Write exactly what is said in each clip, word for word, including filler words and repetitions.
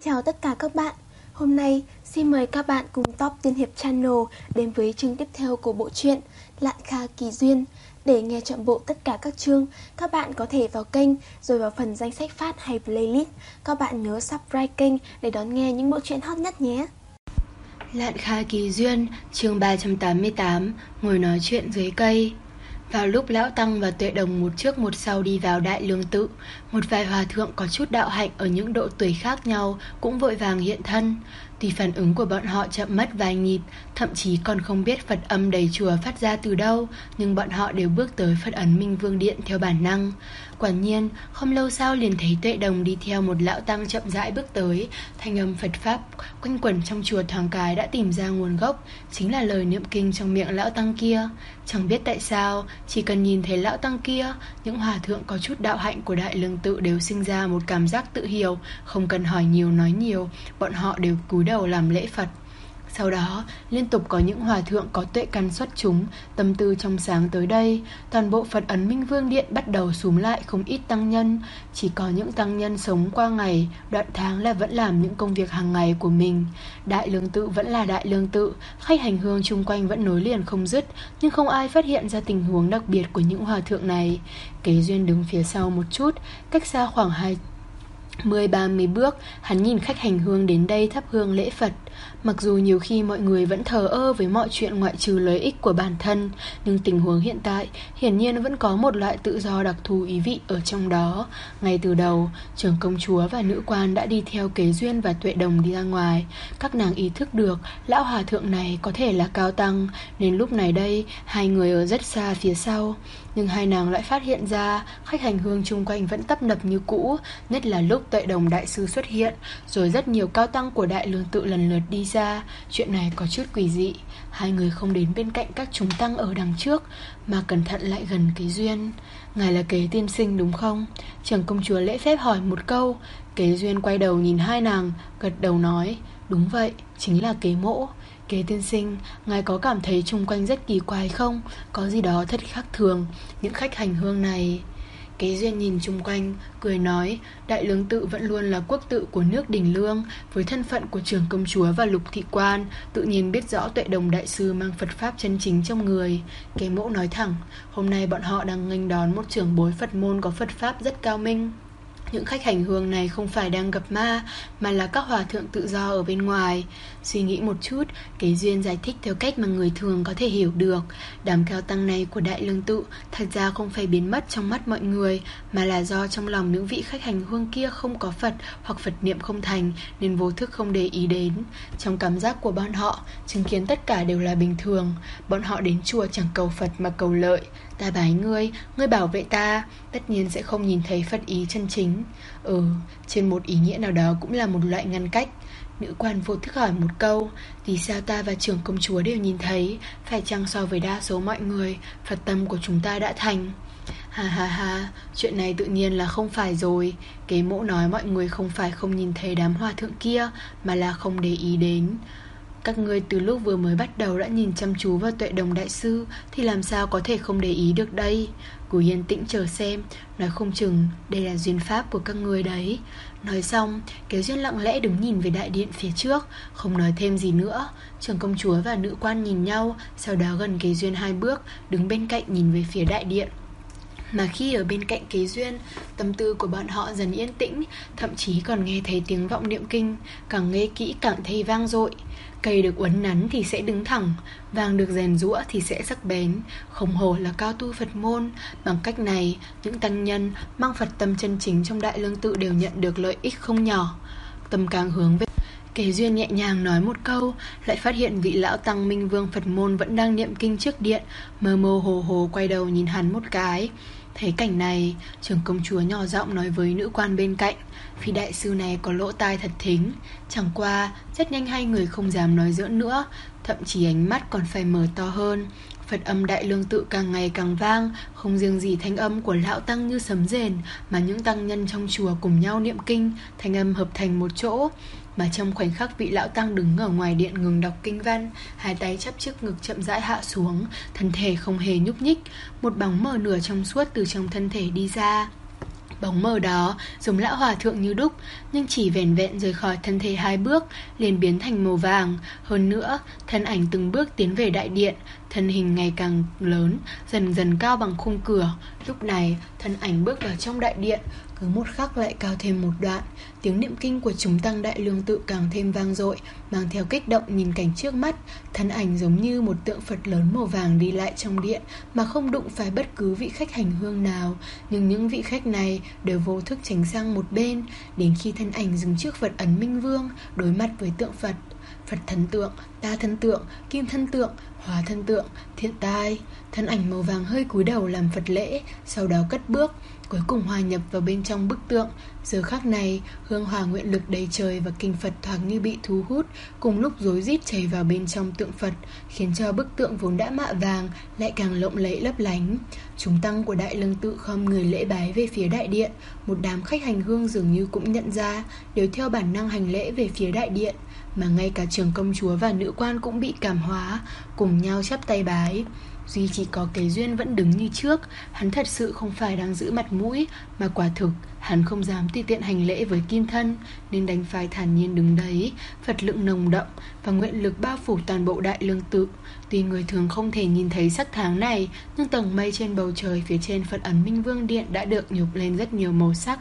Chào tất cả các bạn. Hôm nay xin mời các bạn cùng Top Tiên Hiệp Channel đến với chương tiếp theo của bộ truyện Lạn Kha Kỳ Duyên. Để nghe trọn bộ tất cả các chương, các bạn có thể vào kênh rồi vào phần danh sách phát hay playlist. Các bạn nhớ subscribe kênh để đón nghe những bộ truyện hot nhất nhé. Lạn Kha Kỳ Duyên, chương ba trăm tám mươi tám, ngồi nói chuyện dưới cây. Vào lúc Lão Tăng và Tuệ Đồng một trước một sau đi vào Đại Lương Tự, một vài hòa thượng có chút đạo hạnh ở những độ tuổi khác nhau cũng vội vàng hiện thân. Tuy phản ứng của bọn họ chậm mất vài nhịp, thậm chí còn không biết Phật âm đầy chùa phát ra từ đâu, nhưng bọn họ đều bước tới Phật ấn Minh Vương Điện theo bản năng. Quả nhiên, không lâu sau liền thấy Tuệ Đồng đi theo một Lão Tăng chậm rãi bước tới. Thanh âm Phật Pháp quanh quẩn trong chùa thoáng cái đã tìm ra nguồn gốc, chính là lời niệm kinh trong miệng Lão Tăng kia. Chẳng biết tại sao, chỉ cần nhìn thấy Lão Tăng kia, những hòa thượng có chút đạo hạnh của Đại Lương Tự đều sinh ra một cảm giác tự hiểu, không cần hỏi nhiều nói nhiều, bọn họ đều cúi đầu làm lễ Phật. Sau đó, liên tục có những hòa thượng có tuệ căn xuất chúng, tâm tư trong sáng tới đây. Toàn bộ Phật ấn Minh Vương Điện bắt đầu xúm lại không ít tăng nhân. Chỉ có những tăng nhân sống qua ngày, đoạn tháng là vẫn làm những công việc hàng ngày của mình. Đại Lương Tự vẫn là Đại Lương Tự, khách hành hương chung quanh vẫn nối liền không dứt, nhưng không ai phát hiện ra tình huống đặc biệt của những hòa thượng này. Kế Duyên đứng phía sau một chút, cách xa khoảng hai mươi ba mươi bước, hắn nhìn khách hành hương đến đây thắp hương lễ Phật. Mặc dù nhiều khi mọi người vẫn thờ ơ với mọi chuyện ngoại trừ lợi ích của bản thân, nhưng tình huống hiện tại hiển nhiên vẫn có một loại tự do đặc thù ý vị ở trong đó. Ngay từ đầu, trưởng công chúa và nữ quan đã đi theo Kế Duyên và Tuệ Đồng đi ra ngoài. Các nàng ý thức được lão hòa thượng này có thể là cao tăng, nên lúc này đây hai người ở rất xa phía sau. Nhưng hai nàng lại phát hiện ra khách hành hương chung quanh vẫn tấp nập như cũ, nhất là lúc Tuệ Đồng đại sư xuất hiện, rồi rất nhiều cao tăng của Đại Lương Tự lần lượt đi ra. Chuyện này có chút quỷ dị. Hai người không đến bên cạnh các chúng tăng ở đằng trước, mà cẩn thận lại gần Kế Duyên. Ngài là Kế tiên sinh đúng không? Trưởng công chúa lễ phép hỏi một câu. Kế Duyên quay đầu nhìn hai nàng, gật đầu nói, đúng vậy, chính là Kế mỗ. Kế tiên sinh, ngài có cảm thấy chung quanh rất kỳ quái không? Có gì đó thật khác thường. Những khách hành hương này... Kế Duyên nhìn chung quanh, cười nói, Đại Lương Tự vẫn luôn là quốc tự của nước Đình Lương. Với thân phận của trưởng công chúa và lục thị quan, tự nhiên biết rõ Tuệ Đồng đại sư mang Phật Pháp chân chính trong người. Kế mỗ nói thẳng, hôm nay bọn họ đang nghênh đón một trưởng bối Phật môn có Phật Pháp rất cao minh. Những khách hành hương này không phải đang gặp ma, mà là các hòa thượng tự do ở bên ngoài. Suy nghĩ một chút, Kế Duyên giải thích theo cách mà người thường có thể hiểu được. Đám cao tăng này của Đại Lương Tự thật ra không phải biến mất trong mắt mọi người, mà là do trong lòng những vị khách hành hương kia không có Phật hoặc Phật niệm không thành, nên vô thức không để ý đến. Trong cảm giác của bọn họ, chứng kiến tất cả đều là bình thường. Bọn họ đến chùa chẳng cầu Phật mà cầu lợi. Ta bái ngươi, ngươi bảo vệ ta, tất nhiên sẽ không nhìn thấy Phật ý chân chính. Ừ, trên một ý nghĩa nào đó cũng là một loại ngăn cách. Nữ quan vô thức hỏi một câu, vì sao ta và trưởng công chúa đều nhìn thấy? Phải chăng so với đa số mọi người, Phật tâm của chúng ta đã thành? Ha ha ha, chuyện này tự nhiên là không phải rồi. Kế mỗ nói mọi người không phải không nhìn thấy đám hòa thượng kia, mà là không để ý đến. Các ngươi từ lúc vừa mới bắt đầu đã nhìn chăm chú vào Tuệ Đồng đại sư, thì làm sao có thể không để ý được đây? Cứ yên tĩnh chờ xem, nói không chừng đây là duyên pháp của các ngươi đấy. Nói xong, Kế Duyên lặng lẽ đứng nhìn về đại điện phía trước, không nói thêm gì nữa. Trưởng công chúa và nữ quan nhìn nhau, sau đó gần Kế Duyên hai bước, đứng bên cạnh nhìn về phía đại điện. Mà khi ở bên cạnh Kế Duyên, tâm tư của bọn họ dần yên tĩnh, thậm chí còn nghe thấy tiếng vọng niệm kinh, càng nghe kỹ càng thấy vang dội. Cây được uốn nắn thì sẽ đứng thẳng, vàng được rèn giũa thì sẽ sắc bén. Không hổ là cao tu Phật môn. Bằng cách này, những tăng nhân mang Phật tâm chân chính trong Đại Lương Tự đều nhận được lợi ích không nhỏ. Tâm càng hướng về Kế Duyên nhẹ nhàng nói một câu, lại phát hiện vị lão tăng Minh Vương Phật môn vẫn đang niệm kinh trước điện, mơ mơ hồ hồ quay đầu nhìn hắn một cái. Thấy cảnh này, trưởng công chúa nhỏ giọng nói với nữ quan bên cạnh, vị đại sư này có lỗ tai thật thính. Chẳng qua, rất nhanh hai người không dám nói giỡn nữa, thậm chí ánh mắt còn phải mở to hơn. Phật âm Đại Lương Tự càng ngày càng vang, không riêng gì thanh âm của lão tăng như sấm rền, mà những tăng nhân trong chùa cùng nhau niệm kinh, thanh âm hợp thành một chỗ. Mà trong khoảnh khắc vị lão tăng đứng ở ngoài điện ngừng đọc kinh văn, hai tay chắp trước ngực chậm rãi hạ xuống, thân thể không hề nhúc nhích. Một bóng mờ nửa trong suốt từ trong thân thể đi ra. Bóng mờ đó giống lão hòa thượng như đúc, nhưng chỉ vẻn vẹn rời khỏi thân thể hai bước liền biến thành màu vàng. Hơn nữa, thân ảnh từng bước tiến về đại điện, thân hình ngày càng lớn, dần dần cao bằng khung cửa. Lúc này, thân ảnh bước vào trong đại điện, cứ một khắc lại cao thêm một đoạn. Tiếng niệm kinh của chúng tăng Đại Lương Tự càng thêm vang dội, mang theo kích động nhìn cảnh trước mắt. Thân ảnh giống như một tượng Phật lớn màu vàng đi lại trong điện, mà không đụng phải bất cứ vị khách hành hương nào. Nhưng những vị khách này đều vô thức tránh sang một bên, đến khi thân ảnh dừng trước Phật ấn Minh Vương, đối mặt với tượng Phật. Phật thân tượng, ta thân tượng, kim thân tượng, hóa thân tượng, thiện tai. Thân ảnh màu vàng hơi cúi đầu làm Phật lễ, sau đó cất bước, cuối cùng hòa nhập vào bên trong bức tượng. Giờ khắc này, hương hòa nguyện lực đầy trời và kinh Phật thoáng như bị thu hút, cùng lúc rối rít chảy vào bên trong tượng Phật, khiến cho bức tượng vốn đã mạ vàng lại càng lộng lẫy lấp lánh. Chúng tăng của Đại Lương Tự khom người lễ bái về phía đại điện. Một đám khách hành hương dường như cũng nhận ra, đều theo bản năng hành lễ về phía đại điện. Mà ngay cả trưởng công chúa và nữ quan cũng bị cảm hóa, cùng nhau chắp tay bái. Duy chỉ có Kế Duyên vẫn đứng như trước. Hắn thật sự không phải đang giữ mặt mũi, mà quả thực hắn không dám tùy tiện hành lễ với kim thân, nên đành phải thản nhiên đứng đấy. Phật lượng nồng đậm và nguyện lực bao phủ toàn bộ Đại Lương Tự. Tuy người thường không thể nhìn thấy sắc tháng này, nhưng tầng mây trên bầu trời phía trên Phật ấn Minh Vương Điện đã được nhục lên rất nhiều màu sắc.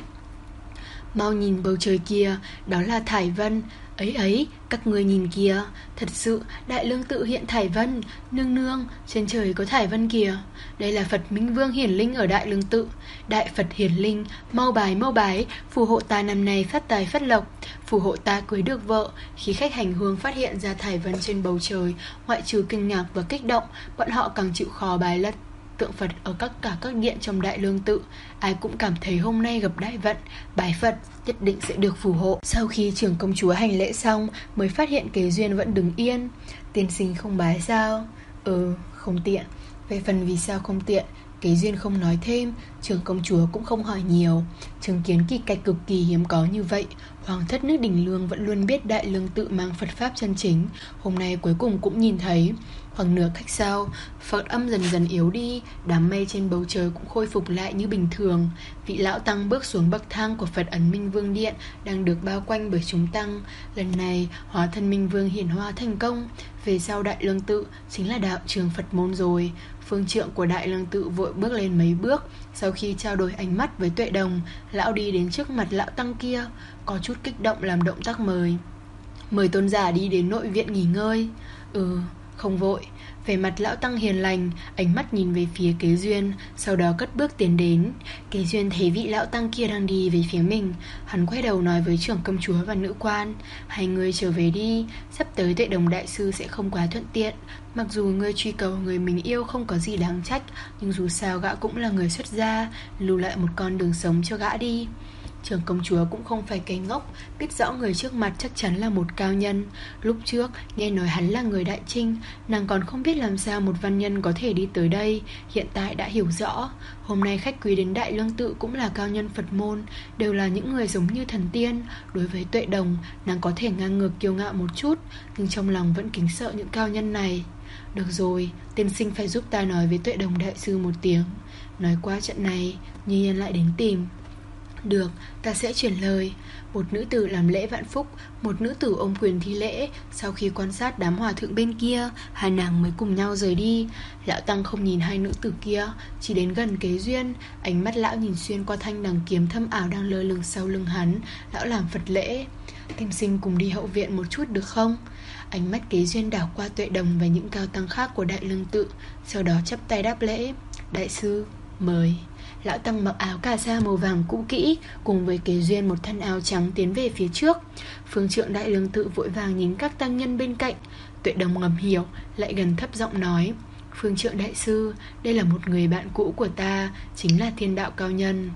Mau nhìn bầu trời kia, đó là thải vân. Ấy ấy, các người nhìn kìa, thật sự Đại Lương Tự hiện thải vân. Nương nương, trên trời có thải vân kìa. Đây là Phật Minh Vương hiển linh ở Đại Lương Tự. Đại Phật hiển linh, mau bái mau bái, phù hộ ta năm nay phát tài phát lộc, phù hộ ta cưới được vợ. Khi khách hành hương phát hiện ra thải vân trên bầu trời, ngoại trừ kinh ngạc và kích động, bọn họ càng chịu khó bái lật tượng Phật ở các cả các điện trong Đại Lương Tự. Ai cũng cảm thấy hôm nay gặp đại vận, bái Phật nhất định sẽ được phù hộ. Sau khi trưởng công chúa hành lễ xong, mới phát hiện Kế Duyên vẫn đứng yên. Tiên sinh không bái sao? Ừ, không tiện. Về phần vì sao không tiện, Kế Duyên không nói thêm. Trưởng công chúa cũng không hỏi nhiều. Chứng kiến kỳ cách cực kỳ hiếm có như vậy, Hoàng thất nước Đình Lương vẫn luôn biết Đại Lương Tự mang Phật pháp chân chính, hôm nay cuối cùng cũng nhìn thấy. Khoảng nửa cách sau, Phật âm dần dần yếu đi, đám mây trên bầu trời cũng khôi phục lại như bình thường. Vị lão tăng bước xuống bậc thang của Phật ấn Minh Vương Điện, đang được bao quanh bởi chúng tăng. Lần này, hóa thân Minh Vương hiển hóa thành công. Về sau Đại Lương Tự chính là đạo trường Phật môn rồi. Phương trượng của Đại Lương Tự vội bước lên mấy bước. Sau khi trao đổi ánh mắt với Tuệ Đồng, lão đi đến trước mặt lão tăng kia, có chút kích động làm động tác mời. Mời tôn giả đi đến nội viện nghỉ ngơi. Ừ, không vội. Về mặt lão tăng hiền lành, ánh mắt nhìn về phía Kế Duyên, sau đó cất bước tiến đến. Kế Duyên thấy vị lão tăng kia đang đi về phía mình, hắn quay đầu nói với trưởng công chúa và nữ quan: hai người trở về đi, sắp tới Tuệ Đồng đại sư sẽ không quá thuận tiện. Mặc dù người truy cầu người mình yêu không có gì đáng trách, nhưng dù sao gã cũng là người xuất gia, lưu lại một con đường sống cho gã đi. Trưởng công chúa cũng không phải cái ngốc, biết rõ người trước mặt chắc chắn là một cao nhân. Lúc trước nghe nói hắn là người Đại Trinh, nàng còn không biết làm sao một văn nhân có thể đi tới đây. Hiện tại đã hiểu rõ. Hôm nay khách quý đến Đại Lương Tự cũng là cao nhân Phật môn, đều là những người giống như thần tiên. Đối với Tuệ Đồng, nàng có thể ngang ngược kiêu ngạo một chút, nhưng trong lòng vẫn kính sợ những cao nhân này. Được rồi, tiên sinh phải giúp ta nói với Tuệ Đồng đại sư một tiếng. Nói qua trận này, Như Yên lại đến tìm. Được, ta sẽ chuyển lời. Một nữ tử làm lễ vạn phúc, một nữ tử ôm quyền thi lễ. Sau khi quan sát đám hòa thượng bên kia, hai nàng mới cùng nhau rời đi. Lão tăng không nhìn hai nữ tử kia, chỉ đến gần Kế Duyên. Ánh mắt lão nhìn xuyên qua thanh đằng kiếm thâm ảo đang lơ lửng sau lưng hắn. Lão làm Phật lễ: tiên sinh cùng đi hậu viện một chút được không? Ánh mắt Kế Duyên đảo qua Tuệ Đồng và những cao tăng khác của Đại Lương Tự, sau đó chắp tay đáp lễ: đại sư, mời. Lão tăng mặc áo cà sa màu vàng cũ kỹ, cùng với Kế Duyên một thân áo trắng tiến về phía trước. Phương trượng Đại Lương Tự vội vàng nhìn các tăng nhân bên cạnh. Tuệ Đồng ngầm hiểu, lại gần thấp giọng nói: phương trượng đại sư, đây là một người bạn cũ của ta, chính là Thiên Đạo cao nhân.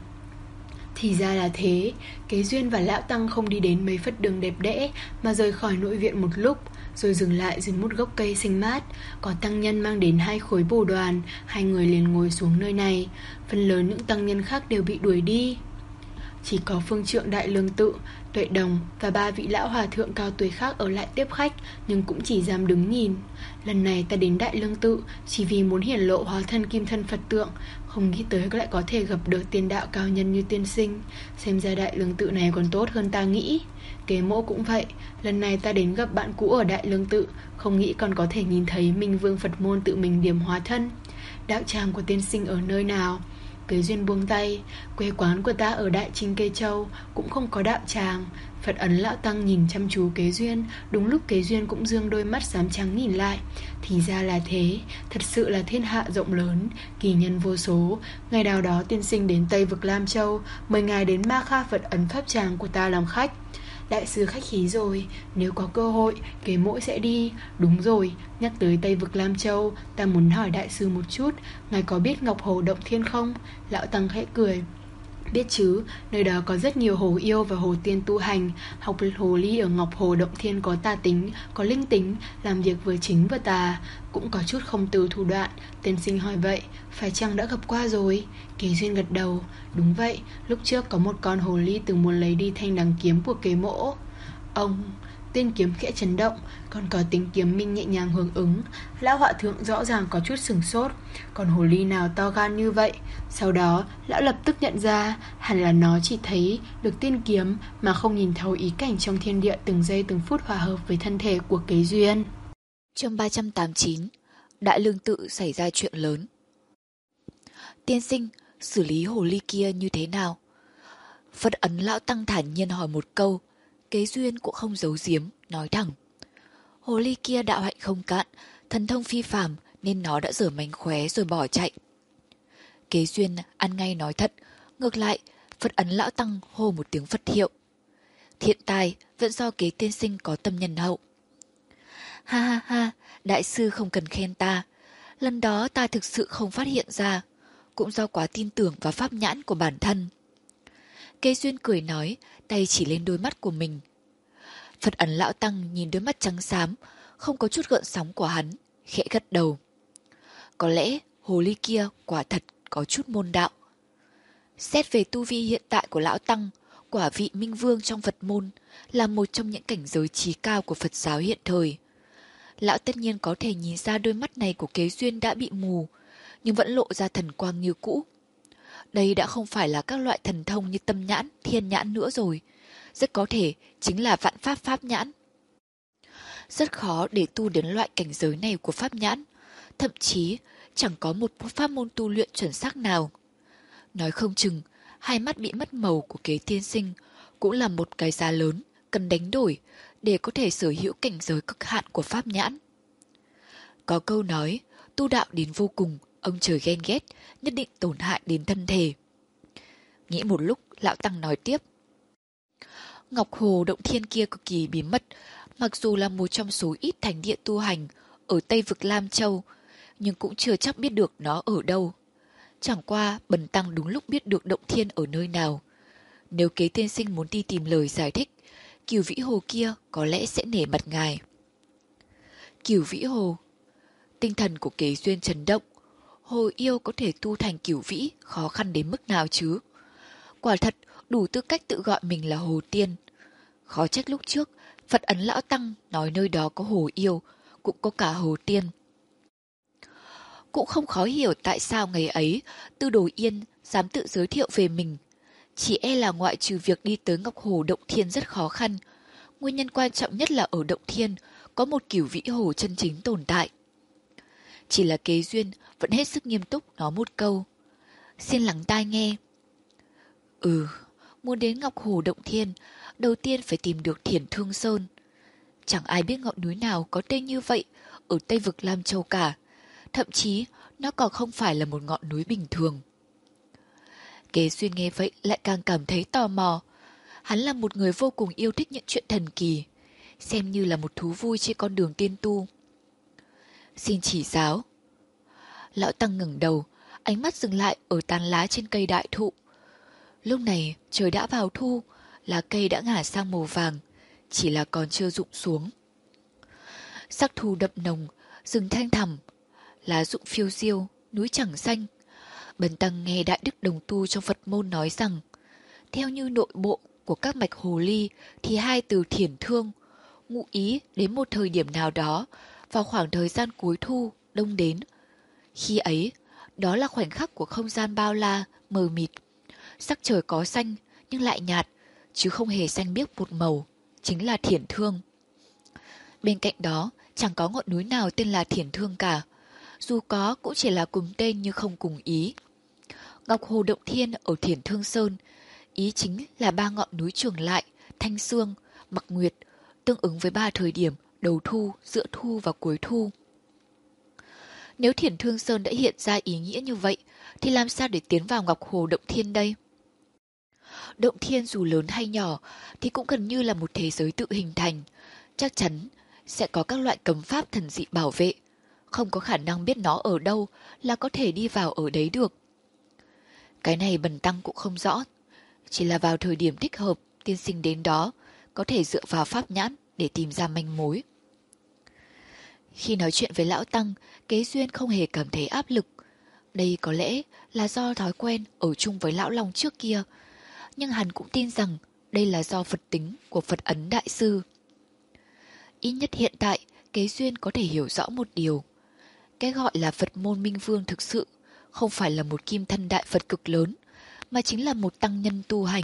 Thì ra là thế. Kế Duyên và lão tăng không đi đến mấy phật đường đẹp đẽ, mà rời khỏi nội viện một lúc, rồi dừng lại dưới một gốc cây xanh mát. Có tăng nhân mang đến hai khối bồ đoàn, hai người liền ngồi xuống nơi này. Phần lớn những tăng nhân khác đều bị đuổi đi. chỉ có phương trượng Đại Lương Tự, Tuệ Đồng và ba vị lão hòa thượng cao tuổi khác ở lại tiếp khách, nhưng cũng chỉ dám đứng nhìn. Lần này ta đến Đại Lương Tự chỉ vì muốn hiển lộ hóa thân kim thân Phật tượng, không nghĩ tới lại có thể gặp được tiên đạo cao nhân như tiên sinh. Xem ra Đại Lương Tự này còn tốt hơn ta nghĩ. Kế Mỗ cũng vậy, lần này ta đến gặp bạn cũ ở Đại Lương Tự, không nghĩ còn có thể nhìn thấy Minh Vương Phật môn tự mình điểm hóa thân. Đạo tràng của tiên sinh ở nơi nào? Kế Duyên buông tay. Quê quán của ta ở Đại Trinh Kê Châu, cũng không có đạo tràng. Phật ấn lão tăng nhìn chăm chú Kế Duyên. Đúng lúc Kế Duyên cũng dương đôi mắt xám trắng nhìn lại. Thì ra là thế, thật sự là thiên hạ rộng lớn, kỳ nhân vô số. Ngày nào đó tiên sinh đến Tây Vực Lam Châu, mời ngài đến Ma Kha Phật ấn pháp tràng của ta làm khách. Đại sư khách khí rồi, nếu có cơ hội Kế Mỗ sẽ đi. Đúng rồi, nhắc tới Tây Vực Lam Châu, ta muốn hỏi đại sư một chút, ngài có biết Ngọc Hồ Động Thiên không? Lão tăng khẽ cười. Biết chứ, nơi đó có rất nhiều hồ yêu và hồ tiên tu hành. Học hồ ly ở Ngọc Hồ Động Thiên có tà tính, có linh tính, làm việc vừa chính vừa tà, cũng có chút không từ thủ đoạn. Tiên sinh hỏi vậy, phải chăng đã gặp qua rồi? Kế Duyên gật đầu. Đúng vậy, lúc trước có một con hồ ly từng muốn lấy đi thanh đằng kiếm của Kế Mỗ. Ông... Tiên kiếm khẽ chấn động, còn có tiếng kiếm minh nhẹ nhàng hưởng ứng. Lão hòa thượng rõ ràng có chút sửng sốt. Còn hồ ly nào to gan như vậy? Sau đó lão lập tức nhận ra hẳn là nó chỉ thấy được tiên kiếm mà không nhìn thấu ý cảnh trong thiên địa từng giây từng phút hòa hợp với thân thể của Kế Duyên. Chương ba trăm tám mươi chín. Đại Lương Tự xảy ra chuyện lớn. Tiên sinh, xử lý hồ ly kia như thế nào? Phật ấn lão tăng thản nhiên hỏi một câu. Kế Duyên cũng không giấu giếm, nói thẳng. Hồ ly kia đạo hạnh không cạn, thần thông phi phàm nên nó đã dở mánh khóe rồi bỏ chạy. Kế Duyên ăn ngay nói thật, ngược lại, Phật ấn lão tăng hô một tiếng Phật hiệu. Thiện tài vẫn do Kế tiên sinh có tâm nhân hậu. Ha ha ha, đại sư không cần khen ta. Lần đó ta thực sự không phát hiện ra, cũng do quá tin tưởng vào pháp nhãn của bản thân. Kế Duyên cười nói, tay chỉ lên đôi mắt của mình. Phật ấn lão tăng nhìn đôi mắt trắng xám, không có chút gợn sóng của hắn, khẽ gật đầu. Có lẽ hồ ly kia quả thật có chút môn đạo. Xét về tu vi hiện tại của lão tăng, quả vị minh vương trong Phật môn là một trong những cảnh giới trí cao của Phật giáo hiện thời. Lão tất nhiên có thể nhìn ra đôi mắt này của Kế Duyên đã bị mù, nhưng vẫn lộ ra thần quang như cũ. Đây đã không phải là các loại thần thông như tâm nhãn, thiên nhãn nữa rồi. Rất có thể chính là vạn pháp pháp nhãn. Rất khó để tu đến loại cảnh giới này của pháp nhãn. Thậm chí chẳng có một pháp môn tu luyện chuẩn xác nào. Nói không chừng, hai mắt bị mất màu của Kế tiên sinh cũng là một cái giá lớn cần đánh đổi để có thể sở hữu cảnh giới cực hạn của pháp nhãn. Có câu nói, tu đạo đến vô cùng, ông trời ghen ghét, nhất định tổn hại đến thân thể. Nghĩ một lúc, lão tăng nói tiếp. Ngọc Hồ Động Thiên kia cực kỳ bí mật, mặc dù là một trong số ít thánh địa tu hành ở Tây Vực Lam Châu, nhưng cũng chưa chắc biết được nó ở đâu. Chẳng qua, bần tăng đúng lúc biết được Động Thiên ở nơi nào. Nếu Kế tiên sinh muốn đi tìm lời giải thích, Cửu Vĩ Hồ kia có lẽ sẽ nể mặt ngài. Cửu Vĩ Hồ. Tinh thần của Kế Duyên chấn động. Hồ yêu có thể tu thành cửu vĩ khó khăn đến mức nào chứ? Quả thật đủ tư cách tự gọi mình là hồ tiên. Khó trách lúc trước Phật ấn lão tăng nói nơi đó có hồ yêu, cũng có cả hồ tiên. Cũng không khó hiểu tại sao ngày ấy Tư Đồ Yên dám tự giới thiệu về mình. Chỉ e là ngoại trừ việc đi tới Ngọc Hồ Động Thiên rất khó khăn, nguyên nhân quan trọng nhất là ở Động Thiên có một cửu vĩ hồ chân chính tồn tại. Chỉ là Kế Duyên vẫn hết sức nghiêm túc nói một câu. Xin lắng tai nghe. Ừ, muốn đến Ngọc Hồ Động Thiên, đầu tiên phải tìm được Thiển Thương Sơn. Chẳng ai biết ngọn núi nào có tên như vậy ở Tây Vực Lam Châu cả. Thậm chí, nó còn không phải là một ngọn núi bình thường. Kế Duyên nghe vậy lại càng cảm thấy tò mò. Hắn là một người vô cùng yêu thích những chuyện thần kỳ, xem như là một thú vui trên con đường tiên tu. Xin chỉ giáo. Lão tăng ngẩng đầu, ánh mắt dừng lại ở tán lá trên cây đại thụ. Lúc này trời đã vào thu, lá cây đã ngả sang màu vàng, chỉ là còn chưa rụng xuống. Sắc thu đậm nồng, rừng thanh thẳm, lá rụng phiêu diêu, núi chẳng xanh. Bần tăng nghe Đại Đức Đồng Tu trong Phật môn nói rằng, Theo như nội bộ của các mạch hồ ly thì hai từ thiển thương ngụ ý đến một thời điểm nào đó vào khoảng thời gian cuối thu, đông đến. Khi ấy, đó là khoảnh khắc của không gian bao la, mờ mịt. Sắc trời có xanh nhưng lại nhạt, chứ không hề xanh biếc một màu, chính là thiển thương. Bên cạnh đó, chẳng có ngọn núi nào tên là thiển thương cả. Dù có cũng chỉ là cùng tên nhưng không cùng ý. Ngọc Hồ Động Thiên ở Thiển Thương Sơn, ý chính là ba ngọn núi Trường Lại, Thanh Sương, Mặc Nguyệt, tương ứng với ba thời điểm đầu thu, giữa thu và cuối thu. Nếu Thiển Thương Sơn đã hiện ra ý nghĩa như vậy, thì làm sao để tiến vào Ngọc Hồ Động Thiên đây? Động Thiên dù lớn hay nhỏ thì cũng gần như là một thế giới tự hình thành, chắc chắn sẽ có các loại cấm pháp thần dị bảo vệ, không có khả năng biết nó ở đâu là có thể đi vào ở đấy được. Cái này Bần Tăng cũng không rõ, chỉ là vào thời điểm thích hợp tiên sinh đến đó, có thể dựa vào pháp nhãn để tìm ra manh mối. Khi nói chuyện với Lão Tăng, Kế Duyên không hề cảm thấy áp lực. Đây có lẽ là do thói quen ở chung với Lão Long trước kia, nhưng hắn cũng tin rằng đây là do Phật tính của Phật Ấn Đại Sư. Ít nhất hiện tại, Kế Duyên có thể hiểu rõ một điều. Cái gọi là Phật môn Minh Vương thực sự không phải là một kim thân đại Phật cực lớn, mà chính là một tăng nhân tu hành.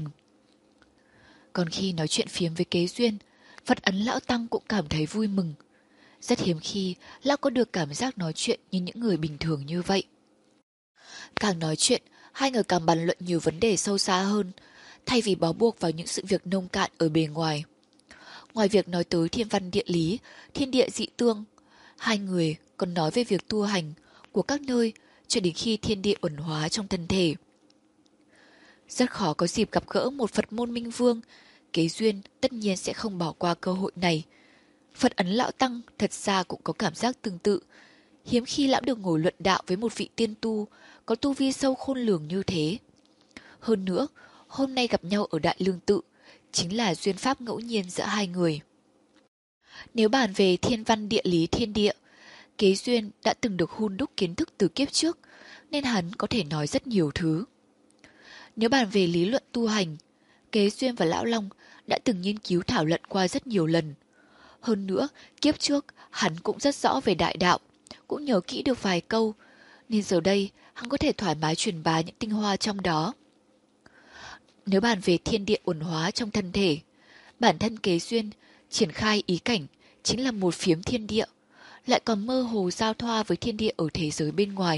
Còn khi nói chuyện phiếm với Kế Duyên, Phật Ấn Lão Tăng cũng cảm thấy vui mừng. Rất hiếm khi Lão có được cảm giác nói chuyện như những người bình thường như vậy. Càng nói chuyện, hai người càng bàn luận nhiều vấn đề sâu xa hơn, thay vì bó buộc vào những sự việc nông cạn ở bề ngoài. Ngoài việc nói tới thiên văn địa lý, thiên địa dị tương, hai người còn nói về việc tu hành của các nơi cho đến khi thiên địa uẩn hóa trong thân thể. Rất khó có dịp gặp gỡ một Phật môn Minh Vương, Kế Duyên tất nhiên sẽ không bỏ qua cơ hội này. Phật Ấn Lão Tăng thật ra cũng có cảm giác tương tự. Hiếm khi lão được ngồi luận đạo với một vị tiên tu có tu vi sâu khôn lường như thế. Hơn nữa, hôm nay gặp nhau ở Đại Lương Tự chính là duyên pháp ngẫu nhiên giữa hai người. Nếu bàn về thiên văn địa lý thiên địa, Kế Duyên đã từng được hun đúc kiến thức từ kiếp trước, nên hắn có thể nói rất nhiều thứ. Nếu bàn về lý luận tu hành, Kế Duyên và Lão Long đã từng nghiên cứu thảo luận qua rất nhiều lần. Hơn nữa, kiếp trước hắn cũng rất rõ về đại đạo, cũng nhớ kỹ được vài câu, nên giờ đây hắn có thể thoải mái truyền bá những tinh hoa trong đó. Nếu bàn về thiên địa uẩn hóa trong thân thể, bản thân Kế Duyên triển khai ý cảnh chính là một phiếm thiên địa, lại còn mơ hồ giao thoa với thiên địa ở thế giới bên ngoài.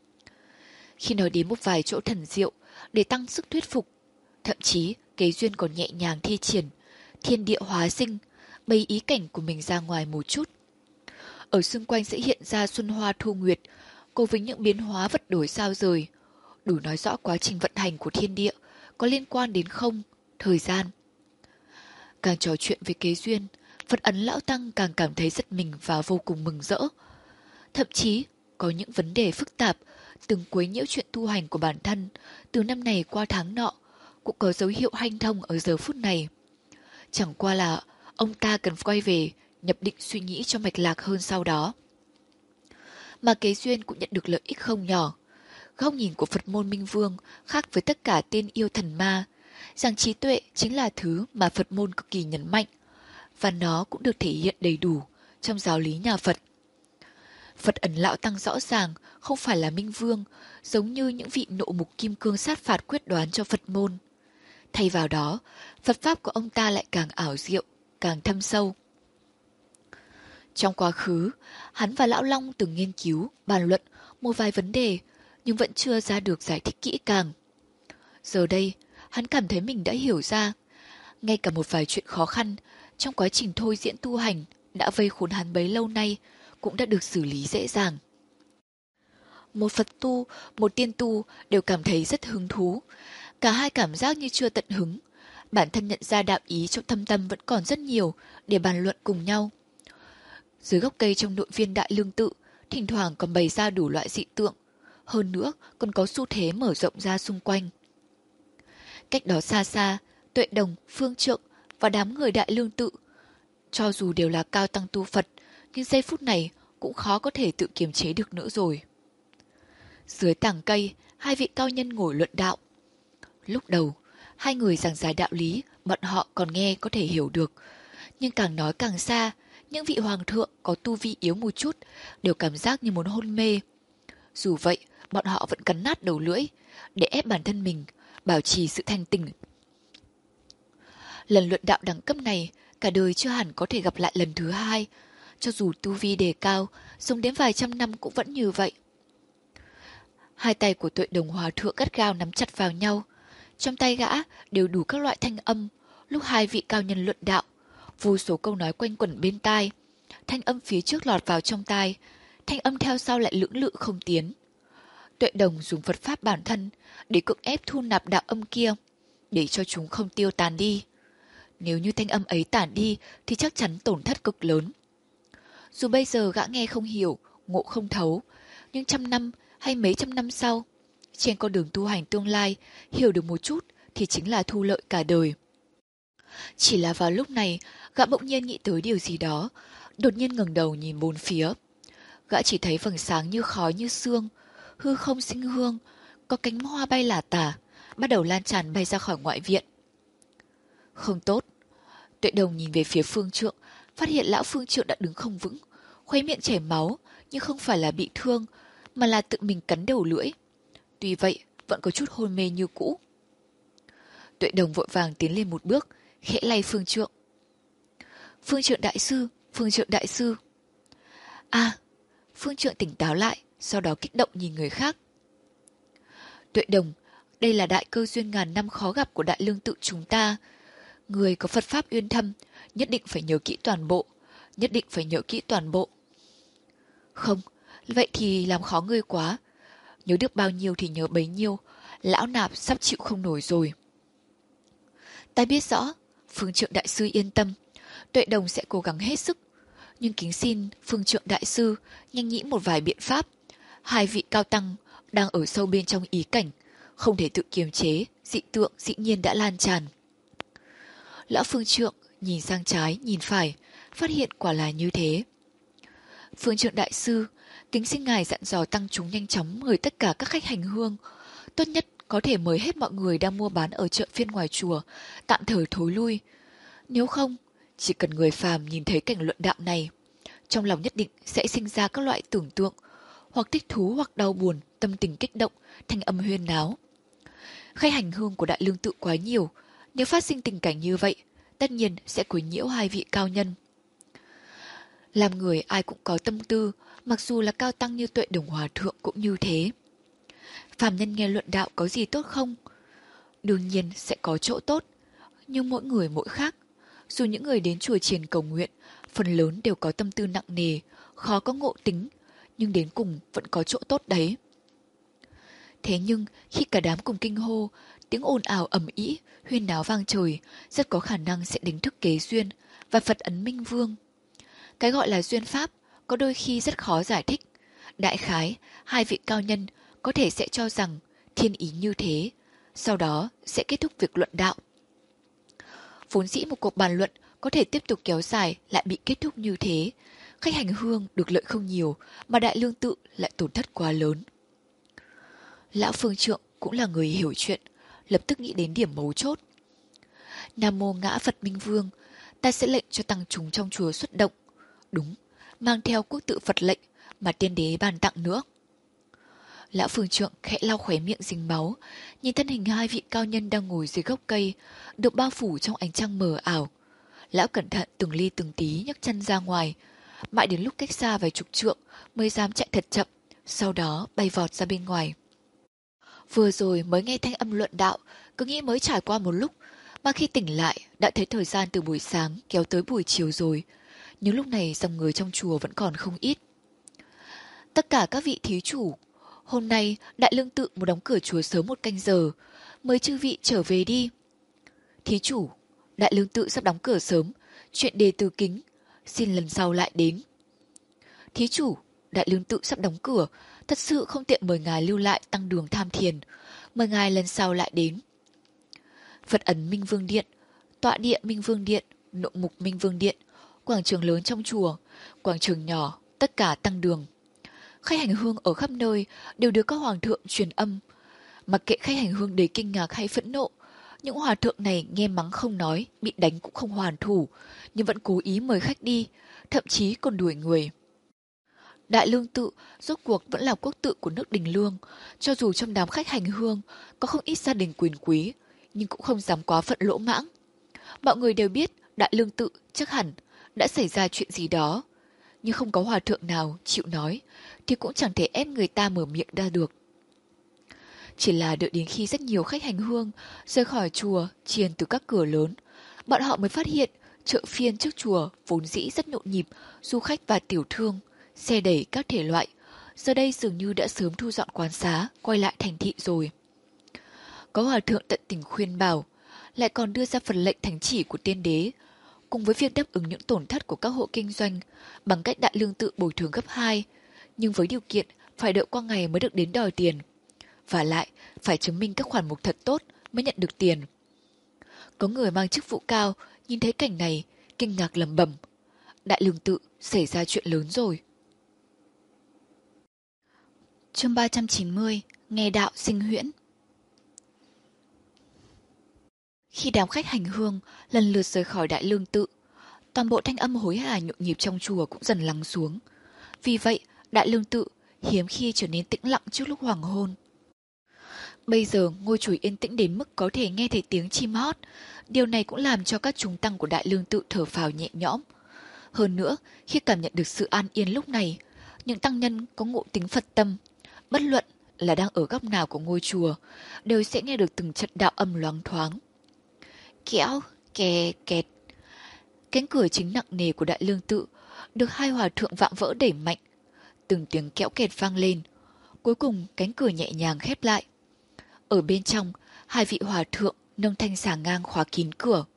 Khi nói đến một vài chỗ thần diệu để tăng sức thuyết phục, thậm chí Kế Duyên còn nhẹ nhàng thi triển thiên địa hóa sinh, bày ý cảnh của mình ra ngoài một chút. Ở xung quanh sẽ hiện ra xuân hoa thu nguyệt, cùng với những biến hóa vật đổi sao rời, đủ nói rõ quá trình vận hành của thiên địa có liên quan đến không, thời gian. Càng trò chuyện với Kế Duyên, Phật Ấn Lão Tăng càng cảm thấy giật mình và vô cùng mừng rỡ. Thậm chí, có những vấn đề phức tạp, từng quấy nhiễu chuyện tu hành của bản thân, từ năm này qua tháng nọ, cũng có dấu hiệu hanh thông ở giờ phút này. Chẳng qua là ông ta cần quay về, nhập định suy nghĩ cho mạch lạc hơn sau đó. Mà Kế Duyên cũng nhận được lợi ích không nhỏ. Góc nhìn của Phật môn Minh Vương khác với tất cả tên yêu thần ma, rằng trí tuệ chính là thứ mà Phật môn cực kỳ nhấn mạnh, và nó cũng được thể hiện đầy đủ trong giáo lý nhà Phật. Phật Ấn Lão Tăng rõ ràng không phải là Minh Vương, giống như những vị nộ mục kim cương sát phạt quyết đoán cho Phật môn. Thay vào đó, Phật Pháp của ông ta lại càng ảo diệu, càng thâm sâu. Trong quá khứ, hắn và Lão Long từng nghiên cứu, bàn luận một vài vấn đề, nhưng vẫn chưa ra được giải thích kỹ càng. Giờ đây, hắn cảm thấy mình đã hiểu ra. Ngay cả một vài chuyện khó khăn trong quá trình thôi diễn tu hành đã vây khốn hắn bấy lâu nay cũng đã được xử lý dễ dàng. Một Phật tu, một tiên tu đều cảm thấy rất hứng thú. Cả hai cảm giác như chưa tận hứng. Bản thân nhận ra đạo ý trong thâm tâm vẫn còn rất nhiều để bàn luận cùng nhau. Dưới gốc cây trong nội viên Đại Lương Tự, thỉnh thoảng còn bày ra đủ loại dị tượng. Hơn nữa còn có xu thế mở rộng ra xung quanh. Cách đó xa xa, Tuệ Đồng, Phương Trượng và đám người Đại Lương Tự, cho dù đều là cao tăng tu Phật, nhưng giây phút này cũng khó có thể tự kiềm chế được nữa rồi. Dưới tảng cây, hai vị cao nhân ngồi luận đạo. Lúc đầu, Hai người giảng giải đạo lý, bọn họ còn nghe có thể hiểu được. Nhưng càng nói càng xa, những vị hoàng thượng có tu vi yếu một chút đều cảm giác như muốn hôn mê. Dù vậy, bọn họ vẫn cắn nát đầu lưỡi để ép bản thân mình, bảo trì sự thanh tỉnh. Lần luận đạo đẳng cấp này, cả đời chưa hẳn có thể gặp lại lần thứ hai. Cho dù tu vi đề cao, sống đến vài trăm năm cũng vẫn như vậy. Hai tay của Tuệ Đồng Hòa Thượng gắt gao nắm chặt vào nhau. Trong tay gã đều đủ các loại thanh âm, lúc hai vị cao nhân luận đạo. Vô số câu nói quanh quẩn bên tai. Thanh âm phía trước lọt vào trong tai, thanh âm theo sau lại lưỡng lự không tiến. Tuệ Đồng dùng Phật pháp bản thân để cưỡng ép thu nạp đạo âm kia, để cho chúng không tiêu tàn đi. Nếu như thanh âm ấy tản đi thì chắc chắn tổn thất cực lớn. Dù bây giờ gã nghe không hiểu, ngộ không thấu, nhưng trăm năm hay mấy trăm năm sau, trên con đường tu hành tương lai, hiểu được một chút thì chính là thu lợi cả đời. Chỉ là vào lúc này, gã bỗng nhiên nghĩ tới điều gì đó, đột nhiên ngẩng đầu nhìn bốn phía. Gã chỉ thấy vầng sáng như khói như sương, hư không sinh hương, có cánh hoa bay lả tả, bắt đầu lan tràn bay ra khỏi ngoại viện. Không tốt. Tuệ Đồng nhìn về phía Phương Trượng, phát hiện lão Phương Trượng đã đứng không vững, khuấy miệng chảy máu, nhưng không phải là bị thương, mà là tự mình cắn đầu lưỡi. Tuy vậy, vẫn có chút hôn mê như cũ. Tuệ Đồng vội vàng tiến lên một bước, khẽ lay Phương Trượng. Phương Trượng đại sư, Phương Trượng đại sư. À, Phương Trượng tỉnh táo lại, sau đó kích động nhìn người khác. Tuệ Đồng, đây là đại cơ duyên ngàn năm khó gặp của Đại Lương Tự chúng ta. Người có Phật pháp uyên thâm, nhất định phải nhớ kỹ toàn bộ, nhất định phải nhớ kỹ toàn bộ. Không, vậy thì làm khó ngươi quá. Nhớ được bao nhiêu thì nhớ bấy nhiêu, lão nạp sắp chịu không nổi rồi. Ta biết rõ, Phương Trượng đại sư yên tâm, Tuệ Đồng sẽ cố gắng hết sức. Nhưng kính xin Phương Trượng đại sư nhanh nghĩ một vài biện pháp. Hai vị cao tăng đang ở sâu bên trong ý cảnh, không thể tự kiềm chế, dị tượng dĩ nhiên đã lan tràn. Lão Phương Trượng nhìn sang trái, nhìn phải, phát hiện quả là như thế. Phương Trượng đại sư, kính xin ngài dặn dò tăng chúng nhanh chóng mời tất cả các khách hành hương. Tốt nhất có thể mời hết mọi người đang mua bán ở chợ phiên ngoài chùa, tạm thời thối lui. Nếu không, chỉ cần người phàm nhìn thấy cảnh luận đạo này, trong lòng nhất định sẽ sinh ra các loại tưởng tượng, hoặc thích thú hoặc đau buồn, tâm tình kích động, thanh âm huyên náo. Khách hành hương của Đại Lương Tự quá nhiều, nếu phát sinh tình cảnh như vậy, tất nhiên sẽ quấy nhiễu hai vị cao nhân. Làm người ai cũng có tâm tư, mặc dù là cao tăng như Tuệ Đồng Hòa Thượng cũng như thế. Phàm nhân nghe luận đạo có gì tốt không? Đương nhiên sẽ có chỗ tốt, nhưng mỗi người mỗi khác. Dù những người đến chùa chiền cầu nguyện, phần lớn đều có tâm tư nặng nề, khó có ngộ tính, nhưng đến cùng vẫn có chỗ tốt đấy. Thế nhưng khi cả đám cùng kinh hô, tiếng ồn ào ầm ĩ, huyên náo vang trời, rất có khả năng sẽ đánh thức kế duyên và Phật ấn Minh Vương. Cái gọi là duyên pháp có đôi khi rất khó giải thích. Đại khái, hai vị cao nhân có thể sẽ cho rằng thiên ý như thế, sau đó sẽ kết thúc việc luận đạo. Vốn dĩ một cuộc bàn luận có thể tiếp tục kéo dài lại bị kết thúc như thế. Khách hành hương được lợi không nhiều, mà Đại Lương Tự lại tổn thất quá lớn. Lão Phương Trượng cũng là người hiểu chuyện, lập tức nghĩ đến điểm mấu chốt. Nam mô Ngã Phật Minh Vương, ta sẽ lệnh cho tăng chúng trong chùa xuất động. Đúng, mang theo quốc tự Phật lệnh mà tiên đế ban tặng nữa. Lão Phương Trượng khẽ lau khóe miệng dính máu, nhìn thân hình hai vị cao nhân đang ngồi dưới gốc cây, được bao phủ trong ánh trăng mờ ảo. Lão cẩn thận từng ly từng tí nhấc chân ra ngoài, mãi đến lúc cách xa vài chục trượng mới dám chạy thật chậm, sau đó bay vọt ra bên ngoài. Vừa rồi mới nghe thanh âm luận đạo, cứ nghĩ mới trải qua một lúc, mà khi tỉnh lại đã thấy thời gian từ buổi sáng kéo tới buổi chiều rồi, nhưng lúc này dòng người trong chùa vẫn còn không ít. Tất cả các vị thí chủ, hôm nay Đại Lương Tự muốn đóng cửa chùa sớm một canh giờ, mời chư vị trở về đi. Thí chủ, Đại Lương Tự sắp đóng cửa sớm, chuyện đề từ kính, xin lần sau lại đến. Thí chủ, Đại Lương Tự sắp đóng cửa, thật sự không tiện mời ngài lưu lại tăng đường tham thiền, mời ngài lần sau lại đến. Phật ấn Minh Vương Điện, tọa địa Minh Vương Điện, nội mục Minh Vương Điện, quảng trường lớn trong chùa, quảng trường nhỏ, tất cả tăng đường. Khách hành hương ở khắp nơi đều được các hoàng thượng truyền âm. Mặc kệ khách hành hương đầy kinh ngạc hay phẫn nộ, Những hòa thượng này nghe mắng không nói, bị đánh cũng không hoàn thủ, nhưng vẫn cố ý mời khách đi, thậm chí còn đuổi người. Đại Lương Tự rốt cuộc vẫn là quốc tự của nước Đình Lương, cho dù trong đám khách hành hương có không ít gia đình quyền quý, nhưng cũng không dám quá phận lỗ mãng. Mọi người đều biết Đại Lương Tự chắc hẳn đã xảy ra chuyện gì đó, nhưng không có hòa thượng nào chịu nói, thì cũng chẳng thể ép người ta mở miệng ra được. Chỉ là đợi đến khi rất nhiều khách hành hương rời khỏi chùa chiền từ các cửa lớn, bọn họ mới phát hiện chợ phiên trước chùa vốn dĩ rất nhộn nhịp, du khách và tiểu thương, xe đẩy các thể loại, giờ đây dường như đã sớm thu dọn quán xá, quay lại thành thị rồi. Có hòa thượng tận tình khuyên bảo, lại còn đưa ra phần lệnh thánh chỉ của tiên đế, cùng với việc đáp ứng những tổn thất của các hộ kinh doanh bằng cách Đại Lương Tự bồi thường gấp hai, nhưng với điều kiện phải đợi qua ngày mới được đến đòi tiền. Và lại, phải chứng minh các khoản mục thật tốt mới nhận được tiền. Có người mang chức vụ cao, nhìn thấy cảnh này, kinh ngạc lẩm bẩm. Đại Lương Tự xảy ra chuyện lớn rồi. Chương ba trăm chín mươi, nghe đạo sinh huyễn. Khi đám khách hành hương lần lượt rời khỏi Đại Lương Tự, toàn bộ thanh âm hối hả nhộn nhịp trong chùa cũng dần lắng xuống. Vì vậy, Đại Lương Tự hiếm khi trở nên tĩnh lặng trước lúc hoàng hôn. Bây giờ ngôi chùa yên tĩnh đến mức có thể nghe thấy tiếng chim hót. Điều này cũng làm cho các chúng tăng của Đại Lương Tự thở phào nhẹ nhõm. Hơn nữa, khi cảm nhận được sự an yên lúc này, những tăng nhân có ngộ tính Phật tâm, bất luận là đang ở góc nào của ngôi chùa, đều sẽ nghe được từng trận đạo âm loáng thoáng. Kéo, kè, kẹt. Cánh cửa chính nặng nề của Đại Lương Tự được hai hòa thượng vạm vỡ đẩy mạnh. Từng tiếng kéo kẹt vang lên. Cuối cùng cánh cửa nhẹ nhàng khép lại. Ở bên trong, hai vị hòa thượng nâng thanh xà ngang khóa kín cửa.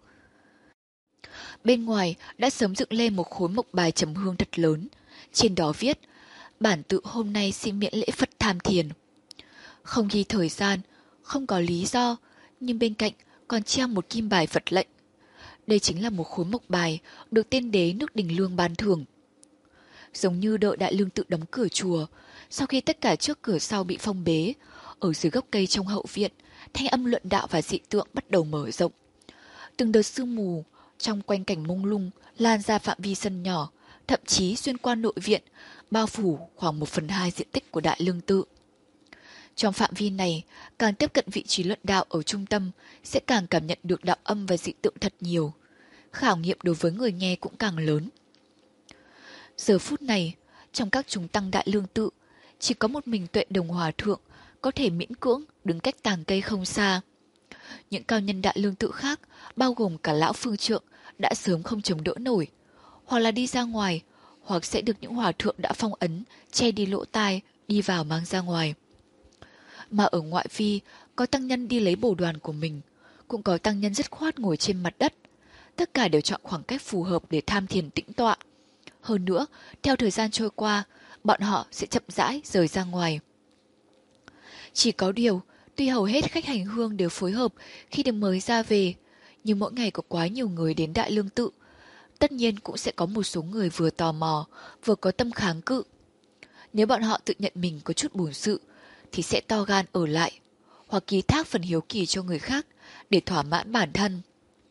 Bên ngoài đã sớm dựng lên một khối mộc bài trầm hương thật lớn. Trên đó viết, bản tự hôm nay xin miễn lễ Phật tham thiền. Không ghi thời gian, không có lý do, nhưng bên cạnh còn treo một kim bài Phật lệnh. Đây chính là một khối mộc bài được tiên đế nước Đình Lương ban thưởng. Giống như đợi Đại Lương Tự đóng cửa chùa, sau khi tất cả trước cửa sau bị phong bế, ở dưới gốc cây trong hậu viện, thanh âm luận đạo và dị tượng bắt đầu mở rộng. Từng đợt sương mù trong quanh cảnh mông lung lan ra phạm vi sân nhỏ, thậm chí xuyên qua nội viện, bao phủ khoảng một phần hai diện tích của Đại Lương Tự. Trong phạm vi này, càng tiếp cận vị trí luận đạo ở trung tâm, sẽ càng cảm nhận được đạo âm và dị tượng thật nhiều. Khảo nghiệm đối với người nghe cũng càng lớn. Giờ phút này, trong các chúng tăng Đại Lương Tự, chỉ có một mình Tuệ Đồng Hòa Thượng có thể miễn cưỡng đứng cách tàng cây không xa. Những cao nhân Đại Lương Tự khác, bao gồm cả lão phương trượng, đã sớm không chống đỡ nổi, hoặc là đi ra ngoài, hoặc sẽ được những hòa thượng đã phong ấn, che đi lỗ tai, đi vào mang ra ngoài. Mà ở ngoại vi, có tăng nhân đi lấy bồ đoàn của mình, cũng có tăng nhân dứt khoát ngồi trên mặt đất. Tất cả đều chọn khoảng cách phù hợp để tham thiền tĩnh tọa. Hơn nữa, theo thời gian trôi qua, bọn họ sẽ chậm rãi rời ra ngoài. Chỉ có điều, tuy hầu hết khách hành hương đều phối hợp khi được mời ra về, nhưng mỗi ngày có quá nhiều người đến Đại Lương Tự. Tất nhiên cũng sẽ có một số người vừa tò mò, vừa có tâm kháng cự. Nếu bọn họ tự nhận mình có chút bổn sự, thì sẽ to gan ở lại, hoặc ký thác phần hiếu kỳ cho người khác để thỏa mãn bản thân.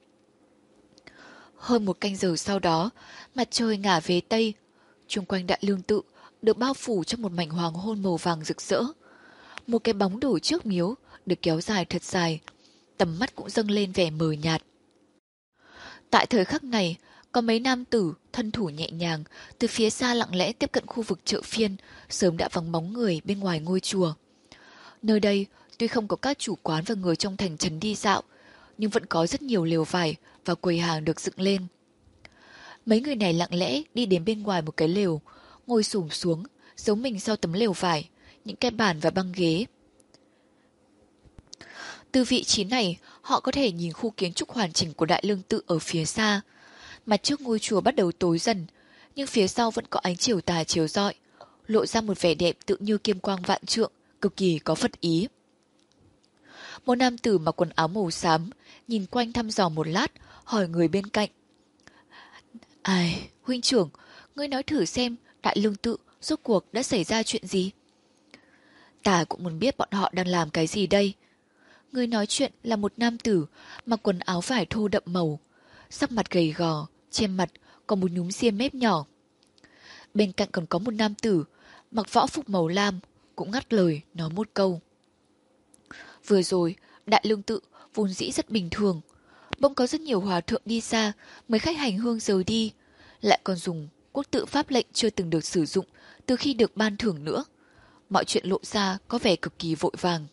Hơn một canh giờ sau đó, mặt trời ngả về Tây, chung quanh Đại Lương Tự được bao phủ trong một mảnh hoàng hôn màu vàng rực rỡ. Một cái bóng đổ trước miếu được kéo dài thật dài, tầm mắt cũng dâng lên vẻ mờ nhạt. Tại thời khắc này, có mấy nam tử thân thủ nhẹ nhàng từ phía xa lặng lẽ tiếp cận khu vực chợ phiên, sớm đã vắng bóng người bên ngoài ngôi chùa. Nơi đây tuy không có các chủ quán và người trong thành trấn đi dạo, nhưng vẫn có rất nhiều lều vải và quầy hàng được dựng lên. Mấy người này lặng lẽ đi đến bên ngoài một cái lều, ngồi xổm xuống, giấu mình sau tấm lều vải, những cái bàn và băng ghế. Từ vị trí này, họ có thể nhìn khu kiến trúc hoàn chỉnh của Đại Lương Tự ở phía xa. Mặt trước ngôi chùa bắt đầu tối dần, nhưng phía sau vẫn có ánh chiều tà chiếu rọi, lộ ra một vẻ đẹp tự như kim quang vạn trượng, cực kỳ có Phật ý. Một nam tử mặc quần áo màu xám, nhìn quanh thăm dò một lát, hỏi người bên cạnh. Ai, huynh trưởng, ngươi nói thử xem Đại Lương Tự rốt cuộc đã xảy ra chuyện gì? Ta cũng muốn biết bọn họ đang làm cái gì đây. Người nói chuyện là một nam tử mặc quần áo vải thô đậm màu, sắc mặt gầy gò, trên mặt có một nhúm xiêm mép nhỏ. Bên cạnh còn có một nam tử mặc võ phục màu lam, cũng ngắt lời nói một câu. Vừa rồi, Đại Lương Tự vốn dĩ rất bình thường, bỗng có rất nhiều hòa thượng đi xa, mấy khách hành hương rời đi, lại còn dùng quốc tự pháp lệnh chưa từng được sử dụng từ khi được ban thưởng nữa. Mọi chuyện lộ ra có vẻ cực kỳ vội vàng.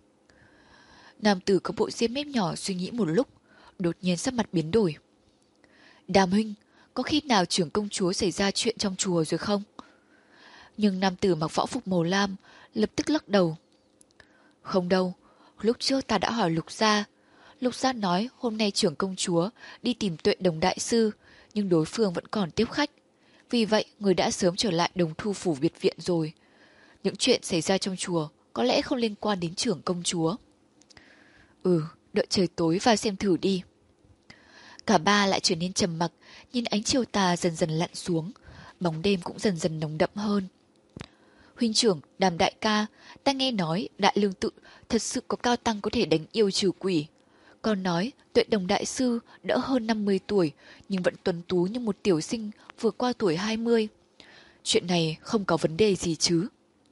Nam tử có bộ xiêm mép nhỏ suy nghĩ một lúc, đột nhiên sắc mặt biến đổi. Đàm huynh, có khi nào trưởng công chúa xảy ra chuyện trong chùa rồi không? Nhưng nam tử mặc võ phục màu lam lập tức lắc đầu. Không đâu, lúc trước ta đã hỏi Lục Gia. Lục Gia nói hôm nay trưởng công chúa đi tìm Tuệ Đồng đại sư, nhưng đối phương vẫn còn tiếp khách. Vì vậy, người đã sớm trở lại Đồng Thu phủ biệt viện rồi. Những chuyện xảy ra trong chùa có lẽ không liên quan đến trưởng công chúa. Ừ, đợi trời tối và xem thử đi. Cả ba lại trở nên trầm mặc, nhìn ánh chiều tà dần dần lặn xuống, bóng đêm cũng dần dần nồng đậm hơn. Huynh trưởng, Đàm đại ca, ta nghe nói Đại Lương Tự thật sự có cao tăng có thể đánh yêu trừ quỷ. Còn nói Tuệ Đồng đại sư đã hơn năm mươi tuổi nhưng vẫn tuấn tú như một tiểu sinh vừa qua tuổi hai mươi. Chuyện này không có vấn đề gì chứ?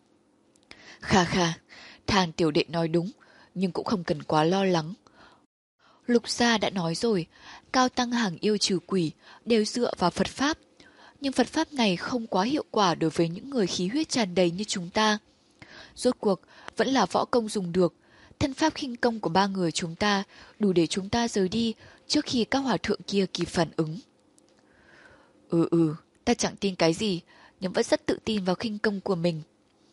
Khà khà, Thàn tiểu đệ nói đúng, nhưng cũng không cần quá lo lắng. Lục Gia đã nói rồi, cao tăng hàng yêu trừ quỷ đều dựa vào Phật Pháp. Nhưng Phật Pháp này không quá hiệu quả đối với những người khí huyết tràn đầy như chúng ta. Rốt cuộc, vẫn là võ công dùng được. Thân pháp khinh công của ba người chúng ta đủ để chúng ta rời đi trước khi các hòa thượng kia kịp phản ứng. Ừ ừ, ta chẳng tin cái gì, nhưng vẫn rất tự tin vào khinh công của mình.